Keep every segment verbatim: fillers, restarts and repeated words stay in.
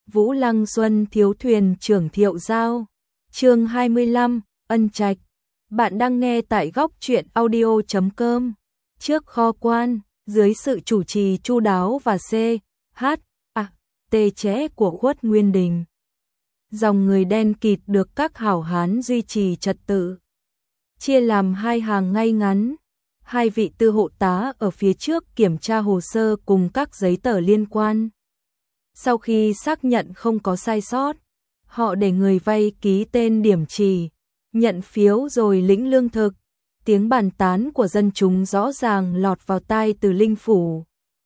Vũ Lăng Xuân thiếu thuyền trưởng Thiệu Giao. Chương hai mươi lăm, Ân Trạch. Bạn đang nghe tại góc truyện audio chấm com. Trước kho quan, dưới sự chủ trì chu đáo và C, H, A, T chẽ của Khuất Nguyên Đình. Dòng người đen kịt được các hảo hán duy trì trật tự. Chia làm hai hàng ngay ngắn. Hai vị tư hộ tá ở phía trước kiểm tra hồ sơ cùng các giấy tờ liên quan. Sau khi xác nhận không có sai sót, họ để người vay ký tên điểm chỉ, nhận phiếu rồi lĩnh lương thực. Tiếng bàn tán của dân chúng rõ ràng lọt vào tai Từ Linh phủ.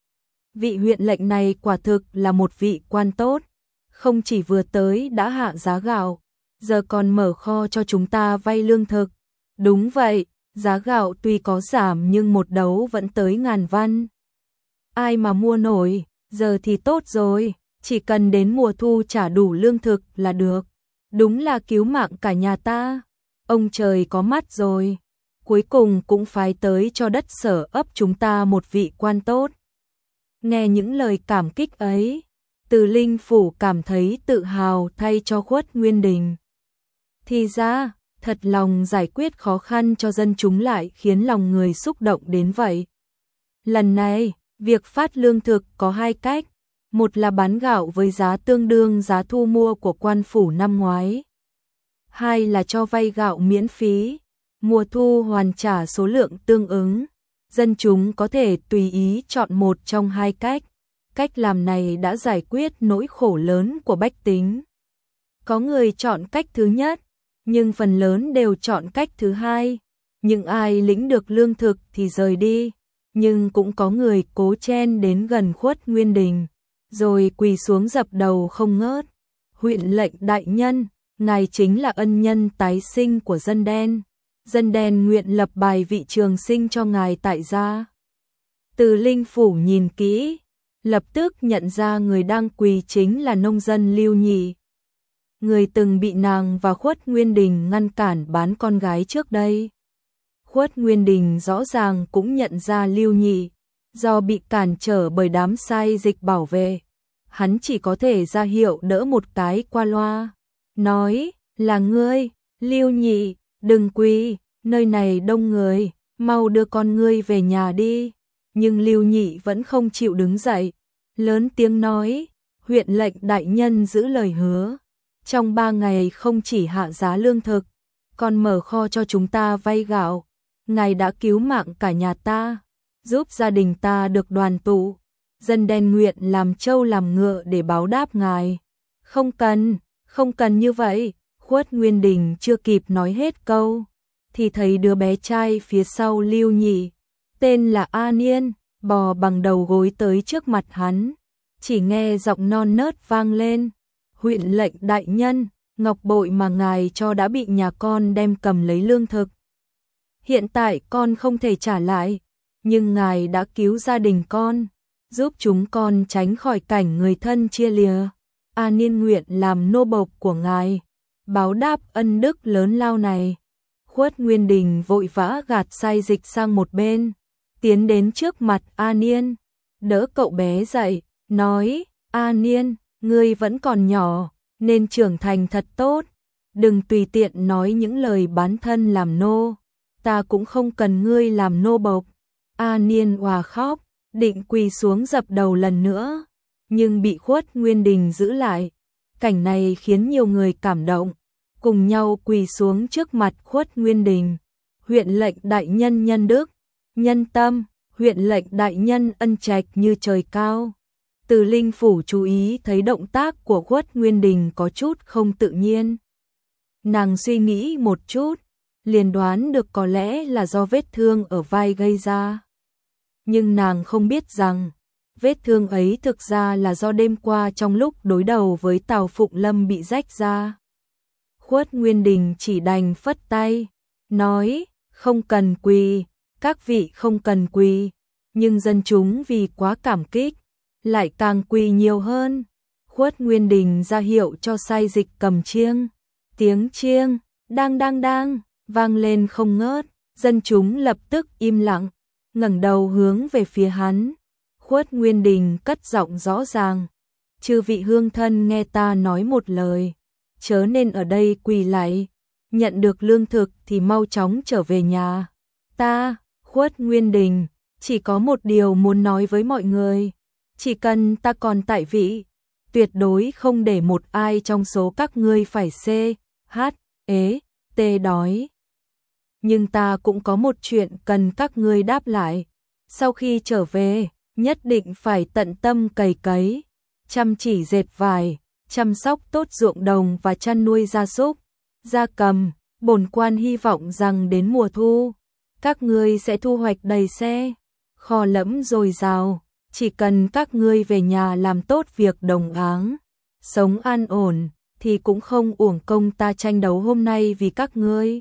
Vị huyện lệnh này quả thực là một vị quan tốt, không chỉ vừa tới đã hạ giá gạo, giờ còn mở kho cho chúng ta vay lương thực. Đúng vậy, giá gạo tuy có giảm nhưng một đấu vẫn tới ngàn văn. Ai mà mua nổi, giờ thì tốt rồi, chỉ cần đến mùa thu trả đủ lương thực là được. Đúng là cứu mạng cả nhà ta. Ông trời có mắt rồi, cuối cùng cũng phái tới cho đất Sở ấp chúng ta một vị quan tốt. Nghe những lời cảm kích ấy, Từ Linh phủ cảm thấy tự hào thay cho Khuất Nguyên Đình. Thì ra, thật lòng giải quyết khó khăn cho dân chúng lại khiến lòng người xúc động đến vậy. Lần này, việc phát lương thực có hai cách. Một là bán gạo với giá tương đương giá thu mua của quan phủ năm ngoái. Hai là cho vay gạo miễn phí, mùa thu hoàn trả số lượng tương ứng. Dân chúng có thể tùy ý chọn một trong hai cách. Cách làm này đã giải quyết nỗi khổ lớn của bách tính. Có người chọn cách thứ nhất, nhưng phần lớn đều chọn cách thứ hai. Những ai lĩnh được lương thực thì rời đi, nhưng cũng có người cố chen đến gần Khuất Nguyên Đình, rồi quỳ xuống dập đầu không ngớt. Huyện lệnh đại nhân, ngài chính là ân nhân tái sinh của dân đen. Dân đen nguyện lập bài vị trường sinh cho ngài tại gia. Từ Linh phủ nhìn kỹ, lập tức nhận ra người đang quỳ chính là nông dân Lưu Nhị, người từng bị nàng và Khuất Nguyên Đình ngăn cản bán con gái trước đây. Khuất Nguyên Đình rõ ràng cũng nhận ra Lưu Nhị, do bị cản trở bởi đám sai dịch bảo vệ, hắn chỉ có thể ra hiệu đỡ một cái qua loa, nói là ngươi, Lưu Nhị, đừng quỳ, nơi này đông người, mau đưa con ngươi về nhà đi. Nhưng Lưu Nhị vẫn không chịu đứng dậy, lớn tiếng nói, huyện lệnh đại nhân giữ lời hứa. Trong ba ngày không chỉ hạ giá lương thực, còn mở kho cho chúng ta vay gạo. Ngài đã cứu mạng cả nhà ta, giúp gia đình ta được đoàn tụ. Dân đen nguyện làm trâu làm ngựa để báo đáp ngài. Không cần, không cần như vậy. Khuất Nguyên Đình chưa kịp nói hết câu, thì thấy đứa bé trai phía sau Lưu Nhị, tên là A Niên, bò bằng đầu gối tới trước mặt hắn. Chỉ nghe giọng non nớt vang lên, huyện lệnh đại nhân, ngọc bội mà ngài cho đã bị nhà con đem cầm lấy lương thực. Hiện tại con không thể trả lại, nhưng ngài đã cứu gia đình con, giúp chúng con tránh khỏi cảnh người thân chia lìa. A Niên nguyện làm nô bộc của ngài, báo đáp ân đức lớn lao này. Khuất Nguyên Đình vội vã gạt sai dịch sang một bên, tiến đến trước mặt A Niên, đỡ cậu bé dậy, nói, A Niên, ngươi vẫn còn nhỏ, nên trưởng thành thật tốt, đừng tùy tiện nói những lời bán thân làm nô, ta cũng không cần ngươi làm nô bộc. A Niên òa khóc, định quỳ xuống dập đầu lần nữa, nhưng bị Khuất Nguyên Đình giữ lại. Cảnh này khiến nhiều người cảm động, cùng nhau quỳ xuống trước mặt Khuất Nguyên Đình. Huyện lệnh đại nhân nhân đức, nhân tâm, huyện lệnh đại nhân ân trạch như trời cao. Từ Linh phủ chú ý thấy động tác của Khuất Nguyên Đình có chút không tự nhiên. Nàng suy nghĩ một chút, liền đoán được có lẽ là do vết thương ở vai gây ra. Nhưng nàng không biết rằng, vết thương ấy thực ra là do đêm qua trong lúc đối đầu với Tào Phụng Lâm bị rách ra. Khuất Nguyên Đình chỉ đành phất tay, nói, không cần quỳ, các vị không cần quỳ, nhưng dân chúng vì quá cảm kích, lại càng quỳ nhiều hơn. Khuất Nguyên Đình ra hiệu cho sai dịch cầm chiêng, tiếng chiêng, đang đang đang, vang lên không ngớt, dân chúng lập tức im lặng, ngẩng đầu hướng về phía hắn. Khuất Nguyên Đình cất giọng rõ ràng, chư vị hương thân nghe ta nói một lời, chớ nên ở đây quỳ lạy, nhận được lương thực thì mau chóng trở về nhà. Ta, Khuất Nguyên Đình, chỉ có một điều muốn nói với mọi người, chỉ cần ta còn tại vị, tuyệt đối không để một ai trong số các ngươi phải xê, hát, ế, tê đói. Nhưng ta cũng có một chuyện cần các ngươi đáp lại, sau khi trở về, nhất định phải tận tâm cày cấy, chăm chỉ dệt vải, chăm sóc tốt ruộng đồng và chăn nuôi gia súc, gia cầm. Bổn quan hy vọng rằng đến mùa thu, các ngươi sẽ thu hoạch đầy xe, kho lẫm dồi dào, chỉ cần các ngươi về nhà làm tốt việc đồng áng, sống an ổn, thì cũng không uổng công ta tranh đấu hôm nay vì các ngươi.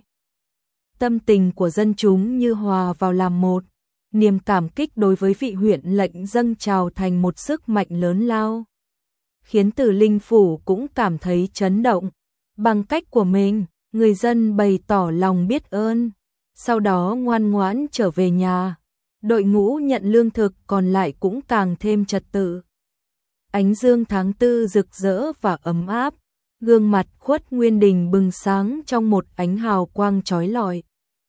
Tâm tình của dân chúng như hòa vào làm một, niềm cảm kích đối với vị huyện lệnh dâng trào thành một sức mạnh lớn lao, khiến Từ Linh Phủ cũng cảm thấy chấn động. Bằng cách của mình, người dân bày tỏ lòng biết ơn, sau đó ngoan ngoãn trở về nhà. Đội ngũ nhận lương thực còn lại cũng càng thêm trật tự. Ánh dương tháng tư rực rỡ và ấm áp, gương mặt Khuất Nguyên Đình bừng sáng trong một ánh hào quang chói lọi.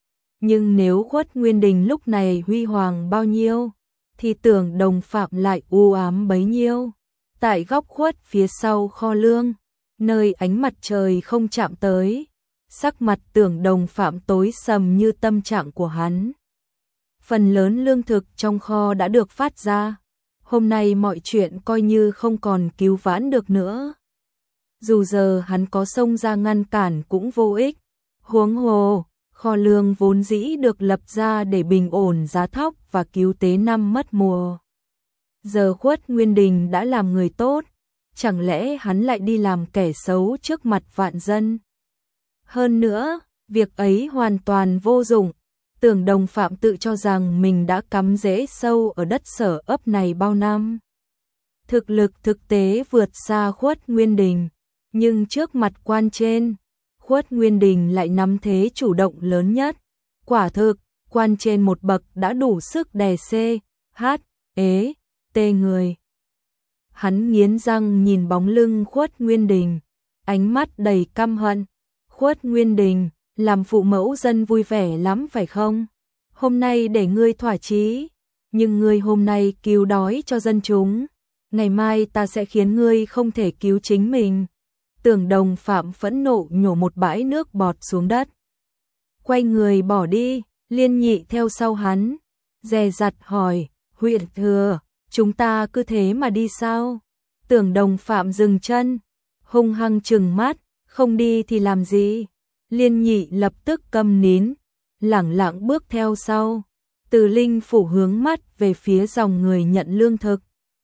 Nhưng nếu Khuất Nguyên Đình lúc này huy hoàng bao nhiêu, thì Tưởng Đồng Phạm lại u ám bấy nhiêu. Tại góc khuất phía sau kho lương, nơi ánh mặt trời không chạm tới, sắc mặt Tưởng Đồng Phạm tối sầm như tâm trạng của hắn. Phần lớn lương thực trong kho đã được phát ra, hôm nay mọi chuyện coi như không còn cứu vãn được nữa. Dù giờ hắn có xông ra ngăn cản cũng vô ích, huống hồ, kho lương vốn dĩ được lập ra để bình ổn giá thóc và cứu tế năm mất mùa. Giờ Khuất Nguyên Đình đã làm người tốt, chẳng lẽ hắn lại đi làm kẻ xấu trước mặt vạn dân? Hơn nữa, việc ấy hoàn toàn vô dụng. Tưởng Đồng Phạm tự cho rằng mình đã cắm rễ sâu ở đất Sở Ấp này bao năm. Thực lực thực tế vượt xa Khuất Nguyên Đình, nhưng trước mặt quan trên, Khuất Nguyên Đình lại nắm thế chủ động lớn nhất. Quả thực, quan trên một bậc đã đủ sức đè xê, hát, ế, tê người. Hắn nghiến răng nhìn bóng lưng Khuất Nguyên Đình, ánh mắt đầy căm hận. Khuất Nguyên Đình, làm phụ mẫu dân vui vẻ lắm phải không? Hôm nay để ngươi thỏa chí, nhưng ngươi hôm nay cứu đói cho dân chúng, ngày mai ta sẽ khiến ngươi không thể cứu chính mình. Tưởng Đồng Phạm phẫn nộ nhổ một bãi nước bọt xuống đất. Quay người bỏ đi, Liên Nhị theo sau hắn, dè dặt hỏi, huyện thừa, chúng ta cứ thế mà đi sao? Tưởng Đồng Phạm dừng chân, hung hăng trừng mắt, không đi thì làm gì? Liên Nhị lập tức câm nín, lẳng lặng bước theo sau. Từ Linh Phủ hướng mắt về phía dòng người nhận lương thực.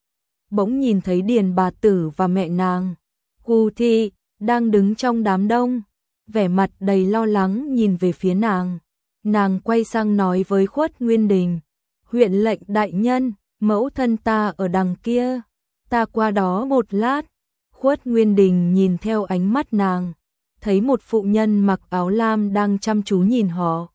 Bỗng nhìn thấy Điền bà tử và mẹ nàng, Cù Thị, đang đứng trong đám đông, vẻ mặt đầy lo lắng nhìn về phía nàng. Nàng quay sang nói với Khuất Nguyên Đình, huyện lệnh đại nhân, mẫu thân ta ở đằng kia, ta qua đó một lát. Khuất Nguyên Đình nhìn theo ánh mắt nàng, thấy một phụ nhân mặc áo lam đang chăm chú nhìn họ.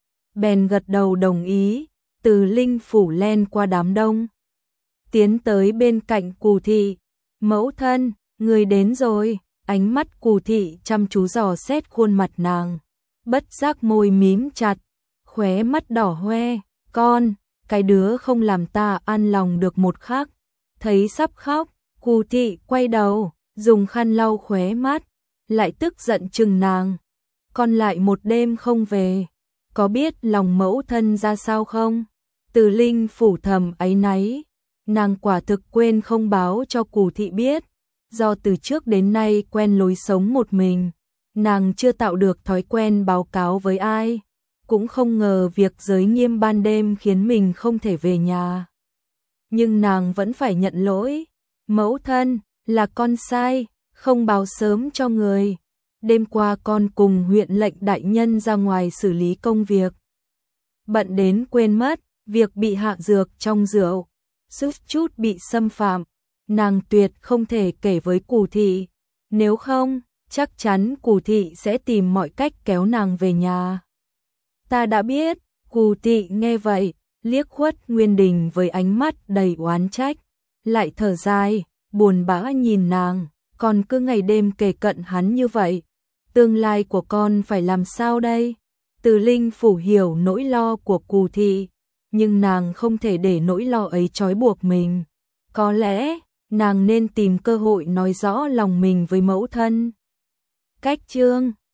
Bèn gật đầu đồng ý. Từ Linh Phủ len qua đám đông, tiến tới bên cạnh Cù Thị. Mẫu thân, người đến rồi. Ánh mắt Cù Thị chăm chú dò xét khuôn mặt nàng, bất giác môi mím chặt, khóe mắt đỏ hoe. Con, cái đứa không làm ta an lòng được một khắc. Thấy sắp khóc, Cù Thị quay đầu, dùng khăn lau khóe mắt, lại tức giận chừng nàng. Con lại một đêm không về, có biết lòng mẫu thân ra sao không? Từ Linh Phủ thầm áy náy, nàng quả thực quên không báo cho Cù Thị biết. Do từ trước đến nay quen lối sống một mình, nàng chưa tạo được thói quen báo cáo với ai, cũng không ngờ việc giới nghiêm ban đêm khiến mình không thể về nhà. Nhưng nàng vẫn phải nhận lỗi, mẫu thân, là con sai, không báo sớm cho người. Đêm qua con cùng huyện lệnh đại nhân ra ngoài xử lý công việc, bận đến quên mất, việc bị hạ dược trong rượu, suýt chút bị xâm phạm. Nàng tuyệt không thể kể với Cù Thị, nếu không, chắc chắn Cù Thị sẽ tìm mọi cách kéo nàng về nhà. Ta đã biết. Cù Thị nghe vậy, liếc Khuất Nguyên Đình với ánh mắt đầy oán trách, lại thở dài, buồn bã nhìn nàng, còn cứ ngày đêm kề cận hắn như vậy. Tương lai của con phải làm sao đây? Từ Linh Phủ hiểu nỗi lo của Cù Thị, nhưng nàng không thể để nỗi lo ấy trói buộc mình. Có lẽ, nàng nên tìm cơ hội nói rõ lòng mình với mẫu thân. Cách chương